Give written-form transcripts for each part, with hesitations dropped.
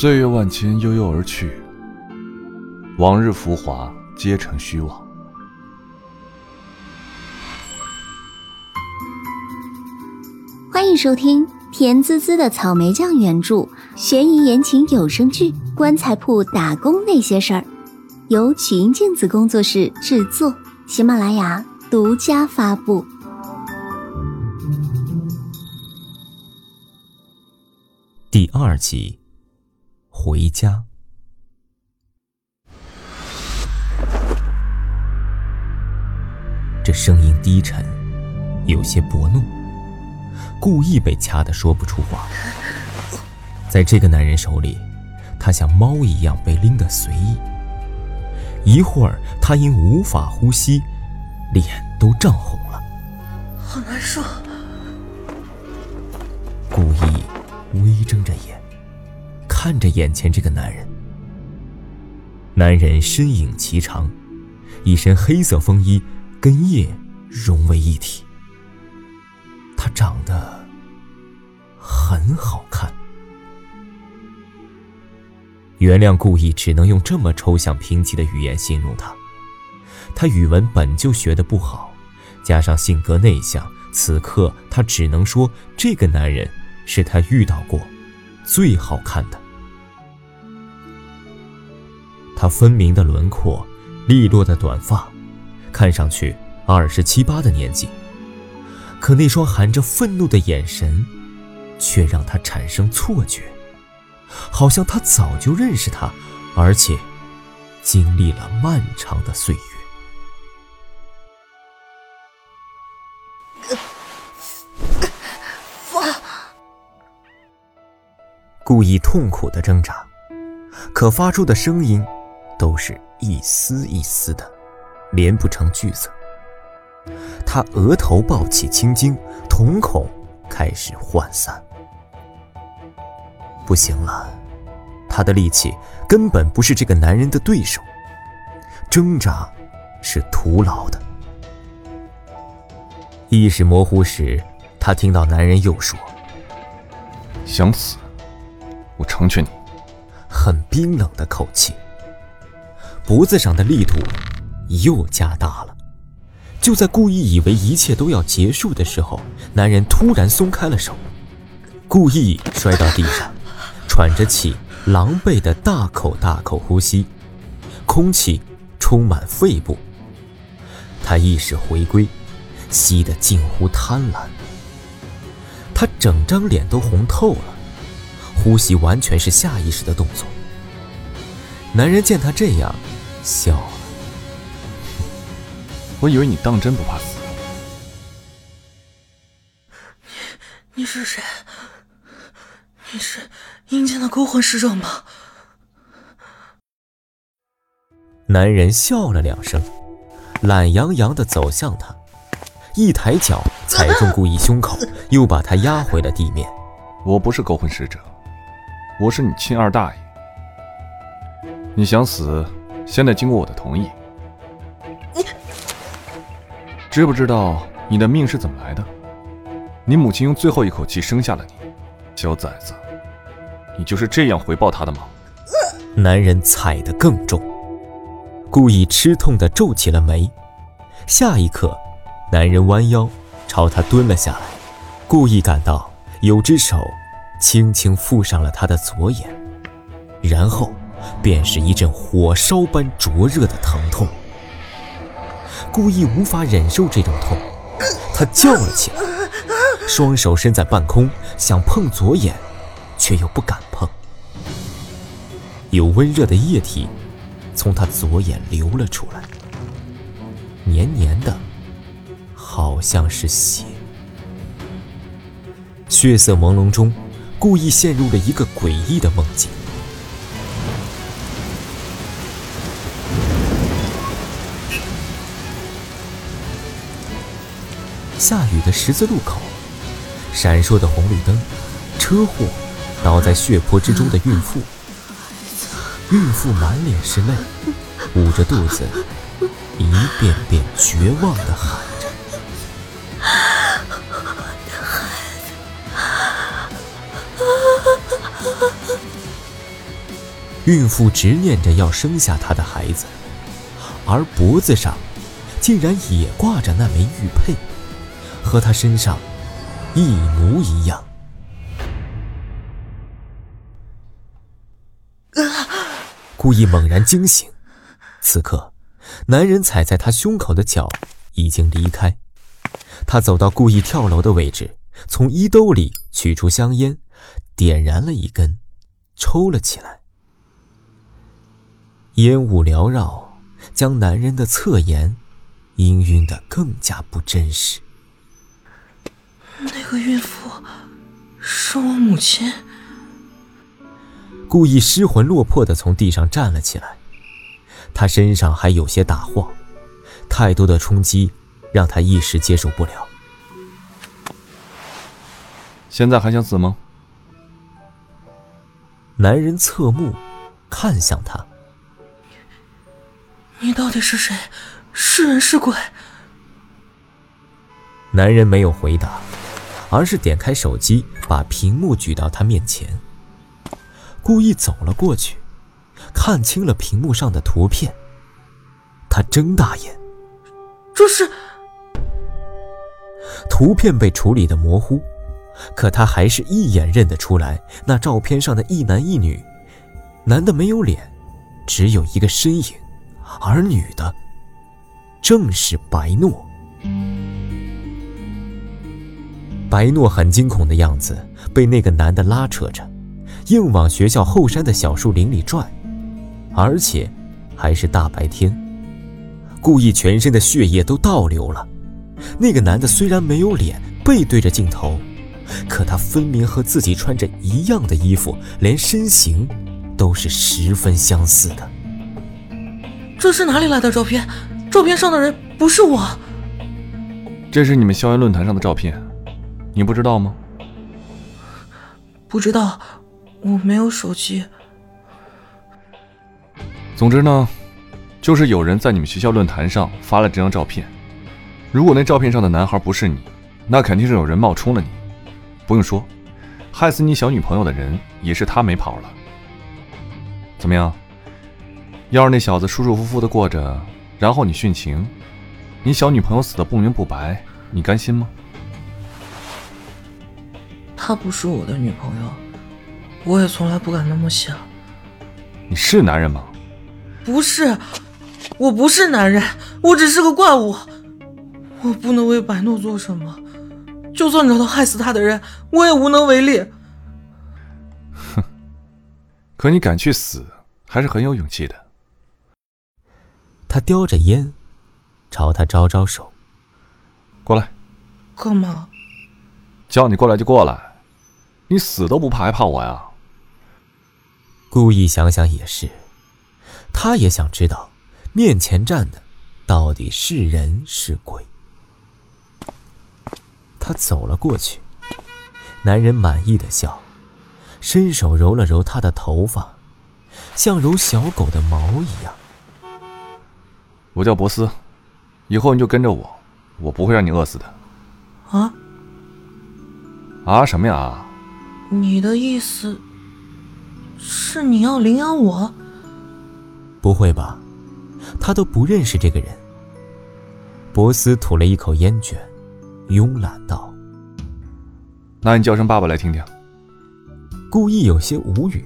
岁月万千，悠悠而去，往日浮华皆成虚妄。 欢迎收听甜滋滋的草莓酱原著悬疑言情有声剧《棺材铺打工那些事儿》，由曲音镜子工作室制作，喜马拉雅独家发布。 第2集，回家。这声音低沉，有些薄怒，故意被掐得说不出话。在这个男人手里，他像猫一样被拎得随意。一会儿，他因无法呼吸，脸都涨红了。 好难受。 故意微睁着眼，看着眼前这个男人。男人身影颀长，一身黑色风衣跟夜融为一体。他长得很好看。原谅故意只能用这么抽象贫瘠的语言形容他。他语文本就学得不好，加上性格内向，此刻他只能说这个男人是他遇到过最好看的。他分明的轮廓，利落的短发，看上去27、28的年纪，可那双含着愤怒的眼神却让他产生错觉，好像他早就认识他，而且经历了漫长的岁月。故意痛苦的挣扎，可发出的声音都是一丝一丝的，连不成句子。他额头爆起青筋，瞳孔开始涣散。不行了，他的力气根本不是这个男人的对手，挣扎是徒劳的。意识模糊时，他听到男人又说： 想死，我成全你。 很冰冷的口气，脖子上的力度又加大了。就在故意以为一切都要结束的时候，男人突然松开了手，故意摔到地上，喘着气，狼狈的大口大口呼吸，空气充满肺部。他意识回归，吸得近乎贪婪。他整张脸都红透了，呼吸完全是下意识的动作。男人见他这样，笑了。 我以为你当真不怕死。 你是谁？你是阴间的勾魂使者吗？ 男人笑了2声，懒洋洋地走向他，一抬脚踩中故意胸口，又把他压回了地面。 我不是勾魂使者，我是你亲二大爷。你想死，先得经过我的同意。知不知道你的命是怎么来的？你母亲用最后一口气生下了你，小崽子，你就是这样回报她的吗？ 男人踩得更重，故意吃痛地皱起了眉。下一刻，男人弯腰朝他蹲了下来，故意感到有只手轻轻覆上了他的左眼，然后便是一阵火烧般灼热的疼痛。故意无法忍受这种痛，他叫了起来，双手伸在半空，想碰左眼，却又不敢碰。有温热的液体从他左眼流了出来，黏黏的，好像是血。血色朦胧中，故意陷入了一个诡异的梦境。下雨的十字路口，闪烁的红绿灯，车祸，倒在血泊之中的孕妇。孕妇满脸是泪，捂着肚子，一遍遍绝望地喊着： 我的孩子， 孕妇执念着要生下她的孩子，而脖子上竟然也挂着那枚玉佩，和她身上一模一样。顾意猛然惊醒，此刻男人踩在他胸口的脚已经离开。他走到顾意跳楼的位置，从衣兜里取出香烟，点燃了一根，抽了起来。烟雾缭绕，将男人的侧颜氤氲得更加不真实。 那个孕妇是我母亲。 顾意失魂落魄地从地上站了起来，他身上还有些打晃，太多的冲击让他一时接受不了。 现在还想死吗？ 男人侧目看向他。 你到底是谁？是人是鬼？ 男人没有回答，而是点开手机，把屏幕举到他面前。顾意走了过去，看清了屏幕上的图片。他睁大眼， 这是…… 图片被处理得模糊，可他还是一眼认得出来，那照片上的一男一女，男的没有脸，只有一个身影，而女的正是白诺。白诺很惊恐的样子，被那个男的拉扯着，硬往学校后山的小树林里拽，而且还是大白天。顾意全身的血液都倒流了。那个男的虽然没有脸，背对着镜头，可他分明和自己穿着一样的衣服，连身形都是十分相似的。 这是哪里来的照片？照片上的人不是我。 这是你们校园论坛上的照片，你不知道吗？ 不知道，我没有手机。 总之呢，就是有人在你们学校论坛上发了这张照片。如果那照片上的男孩不是你，那肯定是有人冒充了你。不用说，害死你小女朋友的人也是他没跑了。怎么样？要是那小子舒舒服服的过着，然后你殉情，你小女朋友死得不明不白，你甘心吗？ 她不是我的女朋友，我也从来不敢那么想。 你是男人吗？ 不是，我不是男人，我只是个怪物。我不能为白诺做什么，就算找到害死他的人，我也无能为力。 哼，可你敢去死，还是很有勇气的。 他叼着烟，朝他招招手。 过来。 干嘛？ 叫你过来就过来，你死都不怕还怕我呀？ 故意想想也是，他也想知道面前站的到底是人是鬼。他走了过去，男人满意的笑，伸手揉了揉他的头发，像揉小狗的毛一样。 我叫博斯，以后你就跟着我，我不会让你饿死的。 啊？ 啊什么呀啊？ 你的意思是你要领养我？ 不会吧，他都不认识这个人。博斯吐了一口烟卷，慵懒道： 那你叫声爸爸来听听。 故意有些无语。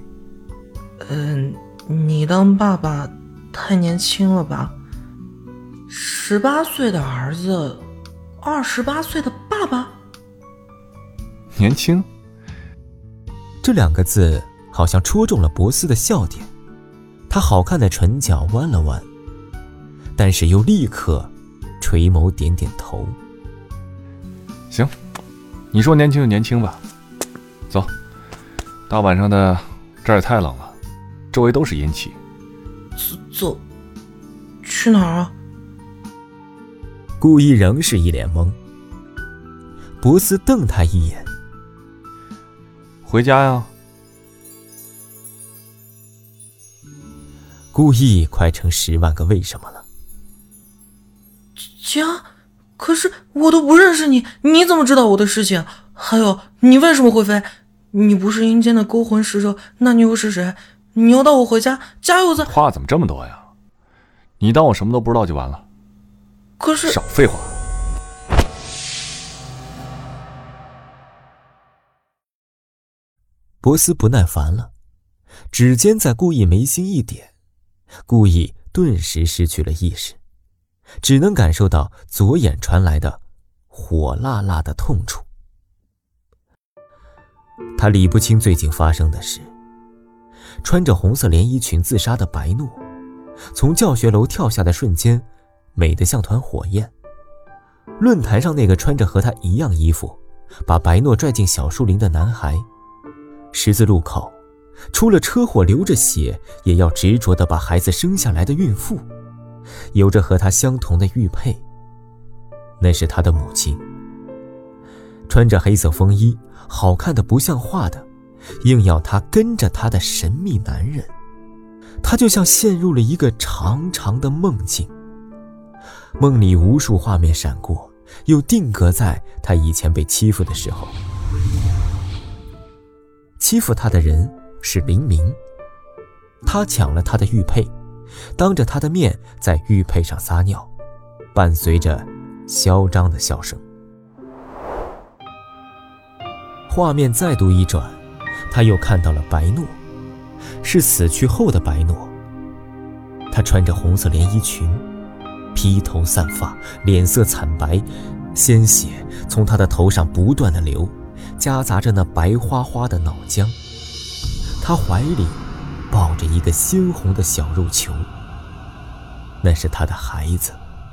你当爸爸太年轻了吧？18岁的儿子，28岁的爸爸？ 年轻？ 这两个字好像戳中了博斯的笑点，他好看的唇角弯了弯，但是又立刻垂眸点点头。 行，你说年轻就年轻吧。走，大晚上的，这儿也太冷了，周围都是阴气。 走，去哪儿啊？ 故意仍是一脸懵。博斯瞪他一眼。 回家呀。 故意快成10万个为什么了。 家？可是我都不认识你，你怎么知道我的事情？还有，你为什么会飞？你不是阴间的勾魂使者，那你又是谁？ 你要带我回家，加油再…… 话怎么这么多呀？你当我什么都不知道就完了？ 可是…… 少废话！ 博斯不耐烦了，指尖在顾意眉心一点，顾意顿时失去了意识，只能感受到左眼传来的火辣辣的痛楚。他理不清最近发生的事。穿着红色连衣裙自杀的白诺，从教学楼跳下的瞬间，美得像团火焰。论坛上那个穿着和他一样衣服，把白诺拽进小树林的男孩，十字路口，出了车祸流着血也要执着地把孩子生下来的孕妇，有着和他相同的玉佩，那是他的母亲。穿着黑色风衣，好看得不像话的，硬要他跟着他的神秘男人。他就像陷入了一个长长的梦境，梦里无数画面闪过，又定格在他以前被欺负的时候。欺负他的人是林明，他抢了他的玉佩，当着他的面在玉佩上撒尿，伴随着嚣张的笑声。画面再度一转，他又看到了白诺，是死去后的白诺。他穿着红色连衣裙，披头散发，脸色惨白，鲜血从他的头上不断地流，夹杂着那白花花的脑浆。他怀里抱着一个鲜红的小肉球，那是他的孩子。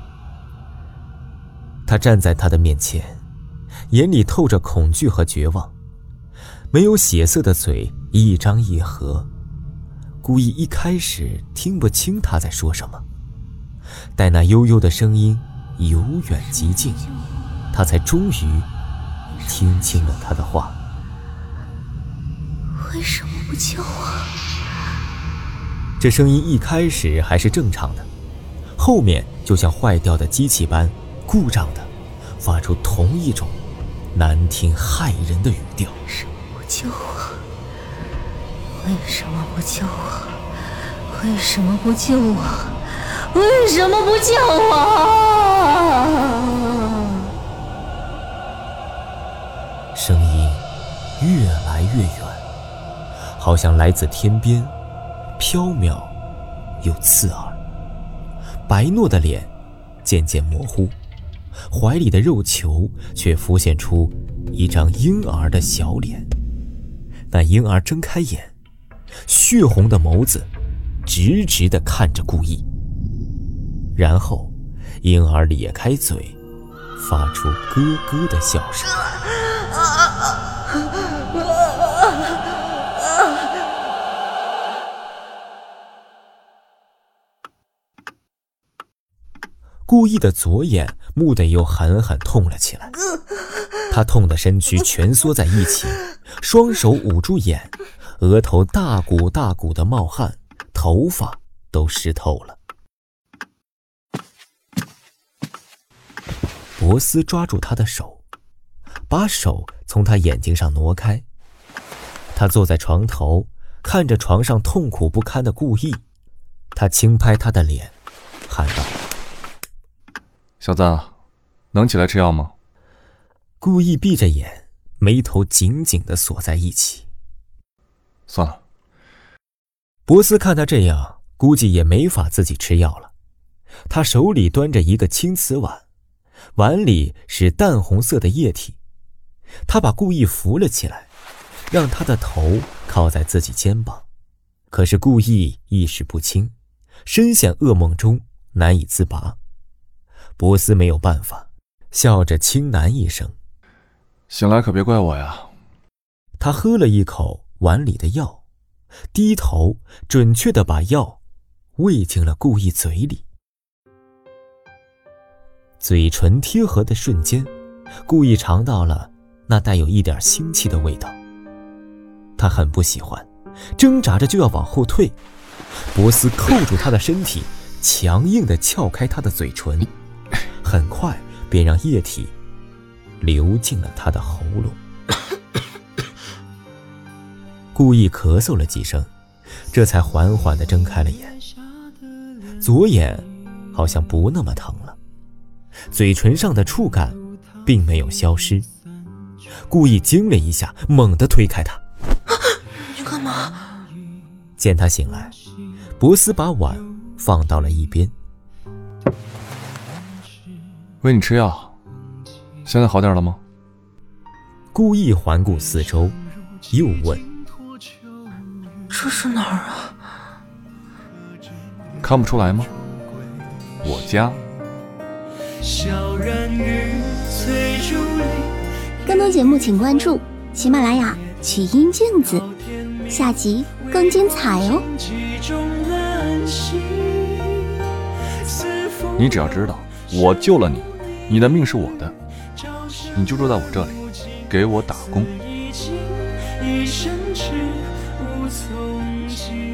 他站在他的面前，眼里透着恐惧和绝望，没有血色的嘴一张一合。故意一开始听不清他在说什么，待那悠悠的声音由远及近，他才终于听清了他的话。 为什么不救我？ 这声音一开始还是正常的，后面就像坏掉的机器般故障的发出同一种难听骇人的语调。 为什么不救我？为什么不救我？为什么不救我？为什么不救我？ 声音越来越远，好像来自天边，缥缈又刺耳。白诺的脸渐渐模糊，怀里的肉球却浮现出一张婴儿的小脸。那婴儿睁开眼，血红的眸子直直地看着顾意，然后婴儿咧开嘴，发出咯咯的笑声。顾意的左眼蓦地又狠狠痛了起来，他痛得身躯蜷缩在一起，双手捂住眼，额头大股大股的冒汗，头发都湿透了。博斯抓住他的手，把手从他眼睛上挪开。他坐在床头，看着床上痛苦不堪的顾意，他轻拍他的脸，喊道： 小子，能起来吃药吗？ 顾意闭着眼，眉头紧紧地锁在一起。 算了。 博斯看他这样，估计也没法自己吃药了。他手里端着一个青瓷碗，碗里是淡红色的液体。他把顾意扶了起来，让他的头靠在自己肩膀。可是顾意意识不清，深陷噩梦中，难以自拔。博斯没有办法，笑着轻喃一声： 醒来可别怪我呀。 他喝了一口碗里的药，低头准确地把药喂进了顾意嘴里。嘴唇贴合的瞬间，顾意尝到了那带有一点腥气的味道。他很不喜欢，挣扎着就要往后退。博斯扣住他的身体，强硬地撬开他的嘴唇，很快便让液体流进了他的喉咙。故意咳嗽了几声， 这才缓缓地睁开了眼。左眼好像不那么疼了，嘴唇上的触感并没有消失。顾意惊了一下，猛地推开他。 你干嘛？ 见他醒来，博斯把碗放到了一边。 喂你吃药，现在好点了吗？ 顾意环顾四周，又问： 这是哪儿啊？ 看不出来吗？我家。 更多节目请关注喜马拉雅曲音镜子，下集更精彩哦。 你只要知道我救了你，你的命是我的，你就住在我这里，给我打工。一生只无从